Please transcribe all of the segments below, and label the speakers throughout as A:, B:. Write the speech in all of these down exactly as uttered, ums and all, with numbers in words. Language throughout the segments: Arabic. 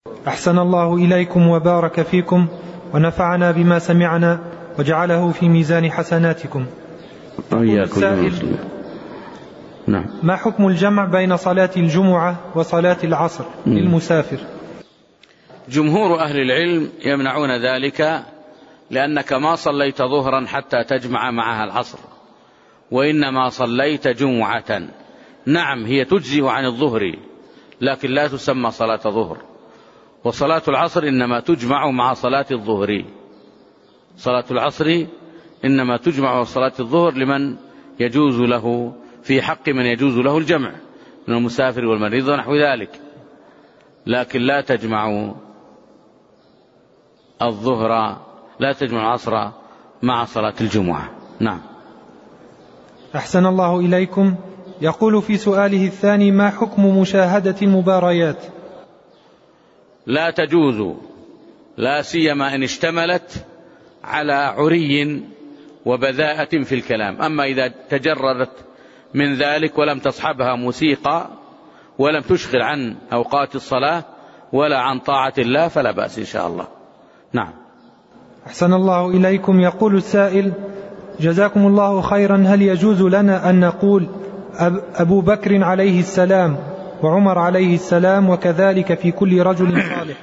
A: أحسن الله إليكم وبارك فيكم ونفعنا بما سمعنا وجعله في ميزان حسناتكم.
B: السائل: نعم.
A: ما حكم الجمع بين صلاة الجمعة وصلاة العصر للمسافر؟
C: جمهور أهل العلم يمنعون ذلك، لأنك ما صليت ظهرا حتى تجمع معها العصر، وإنما صليت جمعة. نعم هي تجزئ عن الظهر لكن لا تسمى صلاة ظهر، وصلاة العصر إنما تجمع مع صلاة الظهر. صلاة العصر إنما تجمع مع صلاة الظهر لمن يجوز له، في حق من يجوز له الجمع من المسافر والمريض ونحو ذلك، لكن لا تجمع الظهر لا تجمع العصر مع صلاة الجمعة. نعم.
A: أحسن الله إليكم. يقول في سؤاله الثاني: ما حكم مشاهدة المباريات؟
C: لا تجوز، لا سيما إن اشتملت على عري وبذاءة في الكلام. أما إذا تجردت من ذلك ولم تصحبها موسيقى ولم تشغل عن أوقات الصلاة ولا عن طاعة الله فلا بأس إن شاء الله. نعم.
A: أحسن الله إليكم. يقول السائل: جزاكم الله خيرا، هل يجوز لنا أن نقول أبو بكر عليه السلام وعمر عليه السلام وكذلك في كل رجل صالح؟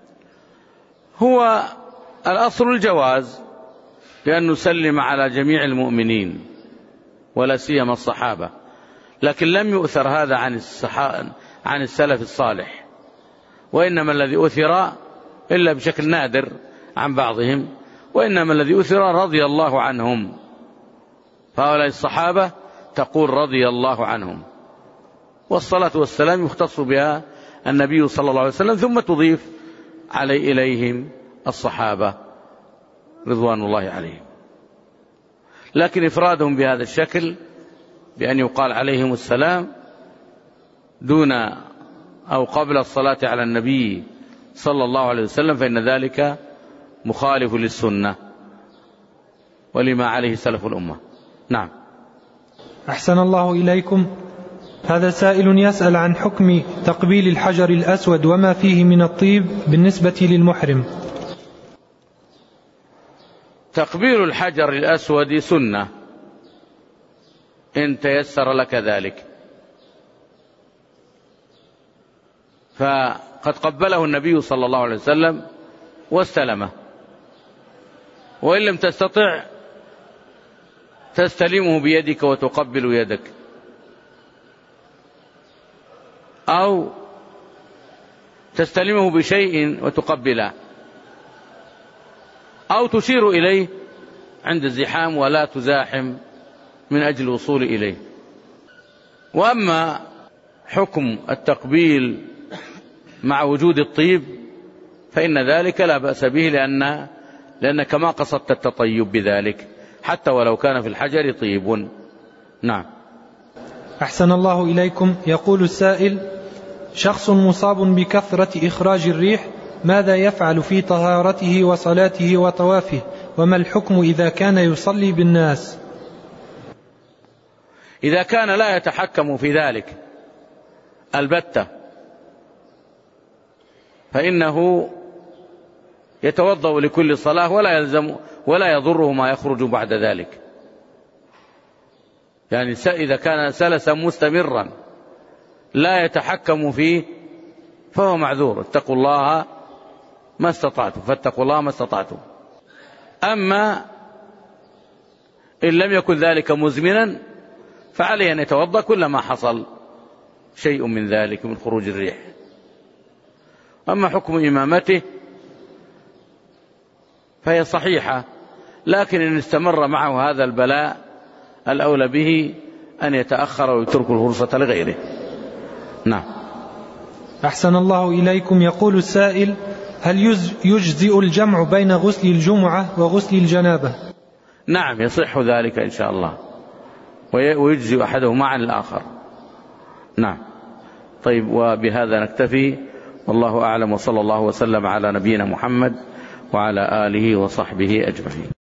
C: هو الأصل الجواز، بأن نسلم على جميع المؤمنين ولا سيما الصحابة، لكن لم يؤثر هذا عن عن السلف الصالح، وإنما الذي أثر إلا بشكل نادر عن بعضهم، وإنما الذي أثر رضي الله عنهم. فهؤلاء الصحابة تقول رضي الله عنهم، والصلاة والسلام يختص بها النبي صلى الله عليه وسلم، ثم تضيف علي إليهم الصحابة رضوان الله عليهم. لكن إفرادهم بهذا الشكل بأن يقال عليهم السلام دون أو قبل الصلاة على النبي صلى الله عليه وسلم فإن ذلك مخالف للسنة ولما عليه سلف الأمة. نعم.
A: أحسن الله إليكم. هذا سائل يسأل عن حكم تقبيل الحجر الأسود وما فيه من الطيب بالنسبة للمحرم.
C: تقبيل الحجر الأسود سنة إن تيسر لك ذلك، فقد قبله النبي صلى الله عليه وسلم واستلمه، وإن لم تستطع تستلمه بيدك وتقبل يدك، أو تستلمه بشيء وتقبله، أو تشير إليه عند الزحام ولا تزاحم من أجل الوصول إليه. وأما حكم التقبيل مع وجود الطيب فإن ذلك لا بأس به، لأن لأنك ما قصدت التطيب بذلك حتى ولو كان في الحجر طيب. نعم.
A: أحسن الله إليكم. يقول السائل: شخص مصاب بكثرة إخراج الريح، ماذا يفعل في طهارته وصلاته وطوافه، وما الحكم إذا كان يصلي بالناس؟
C: إذا كان لا يتحكم في ذلك البتة فإنه يتوضأ لكل صلاة ولا يلزم ولا يضره ما يخرج بعد ذلك. يعني إذا كان سلسا مستمرا لا يتحكم فيه فهو معذور. اتقوا الله ما استطعتم، فاتقوا الله ما استطعتم. أما إن لم يكن ذلك مزمنا فعليه أن يتوضأ كلما حصل شيء من ذلك من خروج الريح. أما حكم إمامته فهي صحيحة، لكن إن استمر معه هذا البلاء الأولى به أن يتأخر ويترك الفرصة لغيره. نعم.
A: أحسن الله إليكم. يقول السائل: هل يجزئ الجمع بين غسل الجمعة وغسل الجنابة؟
C: نعم يصح ذلك إن شاء الله، ويجزئ أحدهما عن الآخر. نعم. طيب، وبهذا نكتفي، والله أعلم، وصلى الله وسلم على نبينا محمد وعلى آله وصحبه أجمعين.